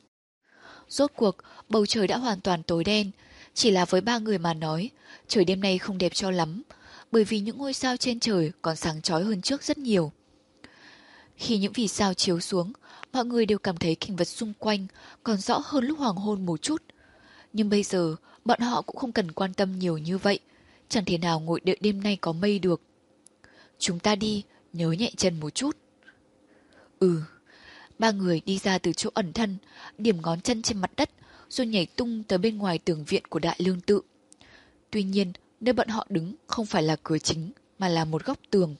Rốt cuộc, bầu trời đã hoàn toàn tối đen. Chỉ là với ba người mà nói, trời đêm nay không đẹp cho lắm, bởi vì những ngôi sao trên trời còn sáng chói hơn trước rất nhiều. Khi những vì sao chiếu xuống, mọi người đều cảm thấy cảnh vật xung quanh còn rõ hơn lúc hoàng hôn một chút. Nhưng bây giờ, bọn họ cũng không cần quan tâm nhiều như vậy, chẳng thể nào ngồi đợi đêm nay có mây được. Chúng ta đi, nhớ nhẹ chân một chút. Ừ, ba người đi ra từ chỗ ẩn thân, điểm ngón chân trên mặt đất, rồi nhảy tung tới bên ngoài tường viện của Đại Lương Tự. Tuy nhiên, nơi bọn họ đứng không phải là cửa chính, mà là một góc tường.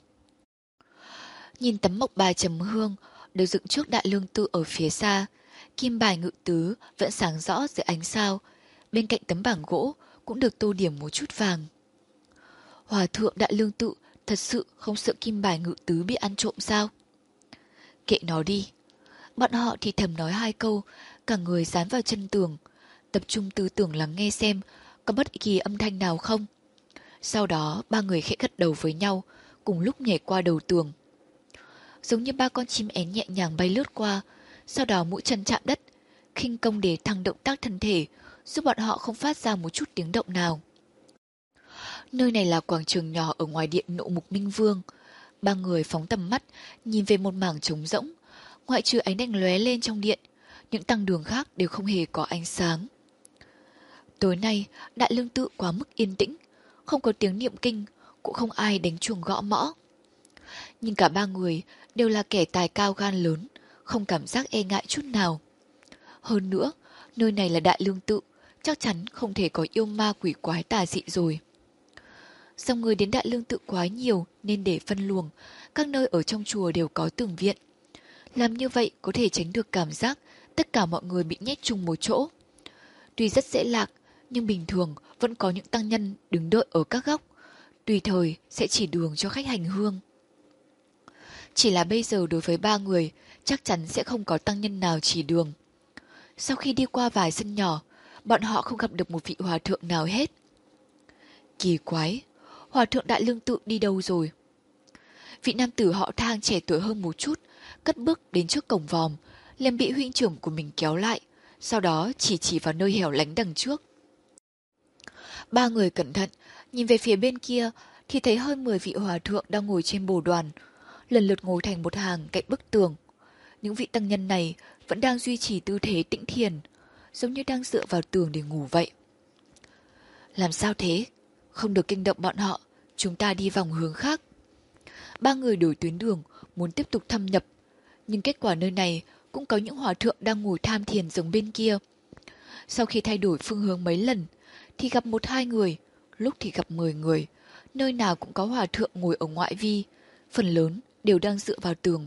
Nhìn tấm mộc bài trầm hương được dựng trước Đại Lương Tự ở phía xa, kim bài ngự tứ vẫn sáng rõ dưới ánh sao, bên cạnh tấm bảng gỗ cũng được tô điểm một chút vàng. Hòa thượng Đại Lương Tự thật sự không sợ kim bài ngự tứ bị ăn trộm sao? Kệ nó đi. Bọn họ thì thầm nói hai câu, cả người dán vào chân tường, tập trung tư tưởng lắng nghe xem có bất kỳ âm thanh nào không. Sau đó ba người khẽ gật đầu với nhau, cùng lúc nhảy qua đầu tường. Giống như ba con chim én nhẹ nhàng bay lướt qua, sau đó mũi chân chạm đất, khinh công để thăng động tác thân thể, giúp bọn họ không phát ra một chút tiếng động nào. Nơi này là quảng trường nhỏ ở ngoài điện Nộ Mục Minh Vương. Ba người phóng tầm mắt, nhìn về một mảng trống rỗng. Ngoại trừ ánh đèn lóe lên trong điện, những tăng đường khác đều không hề có ánh sáng. Tối nay, Đại Lương Tự quá mức yên tĩnh, không có tiếng niệm kinh, cũng không ai đánh chuông gõ mõ. Nhưng cả ba người đều là kẻ tài cao gan lớn, không cảm giác e ngại chút nào. Hơn nữa, nơi này là Đại Lương Tự, chắc chắn không thể có yêu ma quỷ quái tà dị rồi. Dòng người đến Đại Lương Tự quá nhiều nên để phân luồng, các nơi ở trong chùa đều có tường viện. Làm như vậy có thể tránh được cảm giác tất cả mọi người bị nhét chung một chỗ. Tuy rất dễ lạc, nhưng bình thường vẫn có những tăng nhân đứng đợi ở các góc, tùy thời sẽ chỉ đường cho khách hành hương. Chỉ là bây giờ đối với ba người, chắc chắn sẽ không có tăng nhân nào chỉ đường. Sau khi đi qua vài sân nhỏ, bọn họ không gặp được một vị hòa thượng nào hết. Kỳ quái, hòa thượng Đại Lương Tự đi đâu rồi? Vị nam tử họ Thang trẻ tuổi hơn một chút, cất bước đến trước cổng vòm, liền bị huynh trưởng của mình kéo lại, sau đó chỉ chỉ vào nơi hẻo lánh đằng trước. Ba người cẩn thận, nhìn về phía bên kia thì thấy hơn mười vị hòa thượng đang ngồi trên bồ đoàn, lần lượt ngồi thành một hàng cạnh bức tường. Những vị tăng nhân này vẫn đang duy trì tư thế tĩnh thiền, giống như đang dựa vào tường để ngủ vậy. Làm sao thế? Không được kinh động bọn họ, chúng ta đi vòng hướng khác. Ba người đổi tuyến đường, muốn tiếp tục thâm nhập, nhưng kết quả nơi này cũng có những hòa thượng đang ngồi tham thiền giống bên kia. Sau khi thay đổi phương hướng mấy lần, thì gặp một hai người, lúc thì gặp mười người, nơi nào cũng có hòa thượng ngồi ở ngoại vi, phần lớn đều đang dựa vào tường.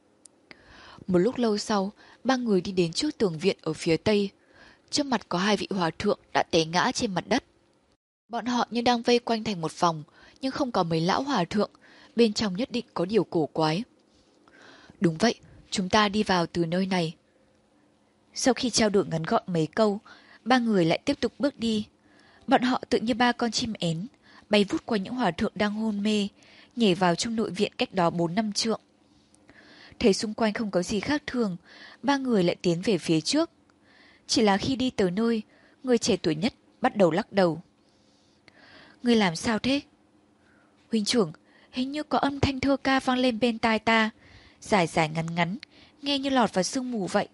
Một lúc lâu sau, ba người đi đến trước tường viện ở phía tây. Trước mặt có hai vị hòa thượng đã té ngã trên mặt đất. Bọn họ như đang vây quanh thành một vòng, nhưng không có mấy lão hòa thượng, bên trong nhất định có điều cổ quái. Đúng vậy, chúng ta đi vào từ nơi này. Sau khi trao đổi ngắn gọn mấy câu, ba người lại tiếp tục bước đi. Bọn họ tự như ba con chim én, bay vút qua những hòa thượng đang hôn mê, nhảy vào trong nội viện cách đó bốn năm trượng. Thấy xung quanh không có gì khác thường, ba người lại tiến về phía trước. Chỉ là khi đi tới nơi, người trẻ tuổi nhất bắt đầu lắc đầu. Người làm sao thế? Huynh trưởng, hình như có âm thanh thơ ca vang lên bên tai ta, dài dài ngắn ngắn, nghe như lọt vào sương mù vậy.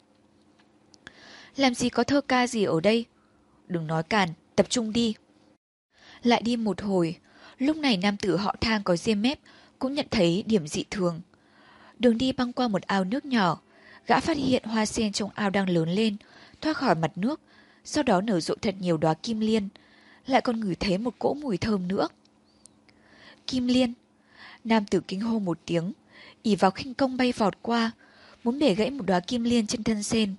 Làm gì có thơ ca gì ở đây? Đừng nói càn, tập trung đi. Lại đi một hồi, lúc này nam tử họ Thang có ria mép cũng nhận thấy điểm dị thường. Đường đi băng qua một ao nước nhỏ, gã phát hiện hoa sen trong ao đang lớn lên, thoát khỏi mặt nước, sau đó nở rộ thật nhiều đóa kim liên, lại còn ngửi thấy một cỗ mùi thơm nữa. Kim liên! Nam tử kinh hô một tiếng, ỷ vào khinh công bay vọt qua, muốn bẻ gãy một đóa kim liên trên thân sen.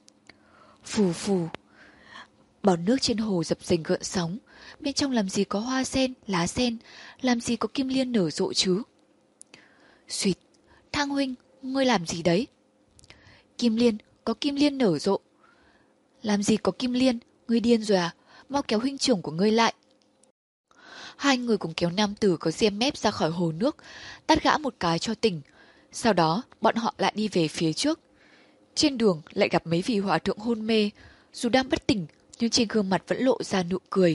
Phù phù! Bọt nước trên hồ dập dềnh gợn sóng, bên trong làm gì có hoa sen, lá sen, làm gì có kim liên nở rộ chứ? Xuyệt! Thang huynh, ngươi làm gì đấy? Kim liên, có kim liên nở rộ. Làm gì có kim liên, ngươi điên rồi à? Mau kéo huynh trưởng của ngươi lại. Hai người cùng kéo nam tử có ria mép ra khỏi hồ nước, tát gã một cái cho tỉnh. Sau đó, bọn họ lại đi về phía trước. Trên đường lại gặp mấy vị hòa thượng hôn mê, dù đang bất tỉnh, nhưng trên gương mặt vẫn lộ ra nụ cười.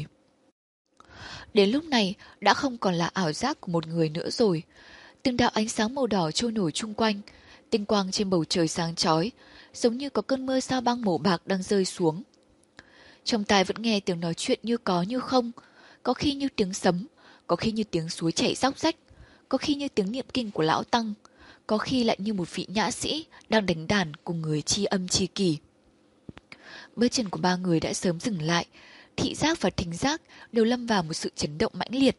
Đến lúc này, đã không còn là ảo giác của một người nữa rồi. Từng đạo ánh sáng màu đỏ trôi nổi chung quanh, tinh quang trên bầu trời sáng chói, giống như có cơn mưa sao băng màu bạc đang rơi xuống. Trong tai vẫn nghe tiếng nói chuyện như có như không, có khi như tiếng sấm, có khi như tiếng suối chảy róc rách, có khi như tiếng niệm kinh của lão tăng, có khi lại như một vị nhã sĩ đang đánh đàn cùng người tri âm tri kỷ. Bước chân của ba người đã sớm dừng lại, thị giác và thính giác đều lâm vào một sự chấn động mãnh liệt.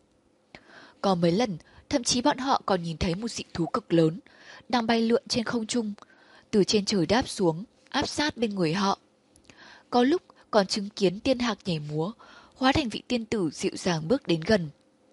Có mấy lần, thậm chí bọn họ còn nhìn thấy một dị thú cực lớn, đang bay lượn trên không trung, từ trên trời đáp xuống, áp sát bên người họ. Có lúc còn chứng kiến tiên hạc nhảy múa, hóa thành vị tiên tử dịu dàng bước đến gần.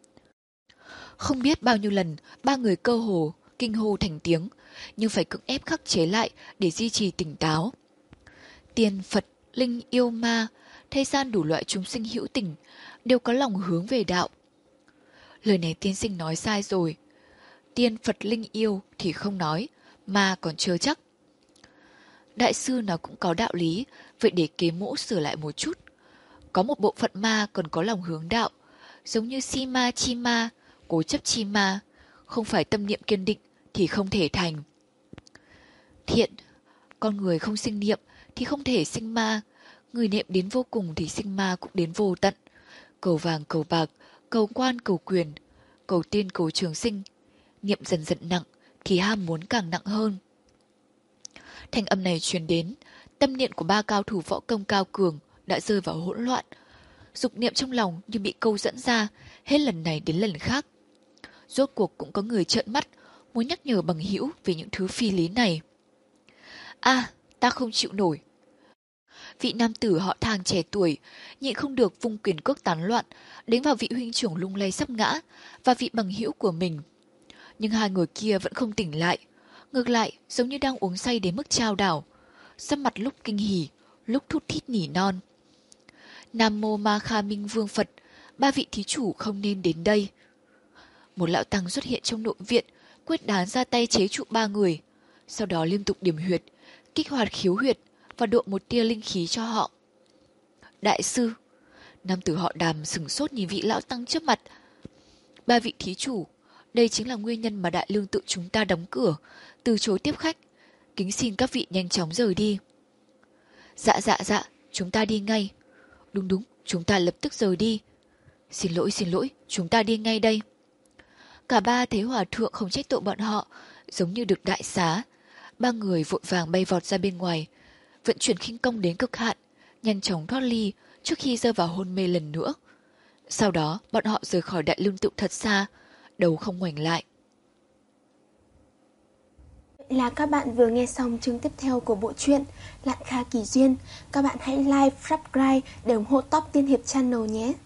Không biết bao nhiêu lần, ba người cơ hồ, kinh hô thành tiếng, nhưng phải cưỡng ép khắc chế lại để duy trì tỉnh táo. Tiên, Phật, Linh, yêu ma, thế gian đủ loại chúng sinh hữu tình, đều có lòng hướng về đạo. Lời này tiên sinh nói sai rồi. Tiên, Phật, Linh, yêu thì không nói, ma còn chưa chắc. Đại sư nào cũng có đạo lý, vậy để kế mỗ sửa lại một chút. Có một bộ phận ma còn có lòng hướng đạo, giống như si ma chi ma, cố chấp chi ma, không phải tâm niệm kiên định thì không thể thành. Thiện, con người không sinh niệm thì không thể sinh ma, người niệm đến vô cùng thì sinh ma cũng đến vô tận. Cầu vàng cầu bạc, cầu quan cầu quyền, cầu tiên cầu trường sinh, niệm dần dần nặng thì ham muốn càng nặng hơn. Thanh âm này truyền đến, tâm niệm của ba cao thủ võ công cao cường đã rơi vào hỗn loạn. Dục niệm trong lòng như bị câu dẫn ra, hết lần này đến lần khác. Rốt cuộc cũng có người trợn mắt, muốn nhắc nhở bằng hữu về những thứ phi lý này. À, ta không chịu nổi. Vị nam tử họ Thang trẻ tuổi, nhịn không được vung quyền cước tán loạn, đánh vào vị huynh trưởng lung lay sắp ngã và vị bằng hữu của mình. Nhưng hai người kia vẫn không tỉnh lại, ngược lại giống như đang uống say đến mức chao đảo, sắc mặt lúc kinh hỉ, lúc thút thít nỉ non. Nam mô Ma Kha Minh Vương Phật, ba vị thí chủ không nên đến đây. Một lão tăng xuất hiện trong nội viện, quyết đoán ra tay chế trụ ba người, sau đó liên tục điểm huyệt, kích hoạt khiếu huyệt và độ một tia linh khí cho họ. Đại sư, nam tử họ Đàm sửng sốt nhìn vị lão tăng trước mặt. Ba vị thí chủ, đây chính là nguyên nhân mà đại lương tự chúng ta đóng cửa, từ chối tiếp khách. Kính xin các vị nhanh chóng rời đi. Dạ dạ dạ, chúng ta đi ngay. Đúng đúng, chúng ta lập tức rời đi. Xin lỗi xin lỗi, chúng ta đi ngay đây. Cả ba thấy hòa thượng không trách tội bọn họ, giống như được đại xá. Ba người vội vàng bay vọt ra bên ngoài, vận chuyển khinh công đến cực hạn, nhanh chóng thoát ly, trước khi rơi vào hôn mê lần nữa. Sau đó, bọn họ rời khỏi Đại Lương Tự thật xa, đầu không ngoảnh lại. Là các bạn vừa nghe xong chương tiếp theo của bộ truyện Lạn Kha Kỳ Duyên. Các bạn hãy like, subscribe để ủng hộ Top Tiên Hiệp Channel nhé.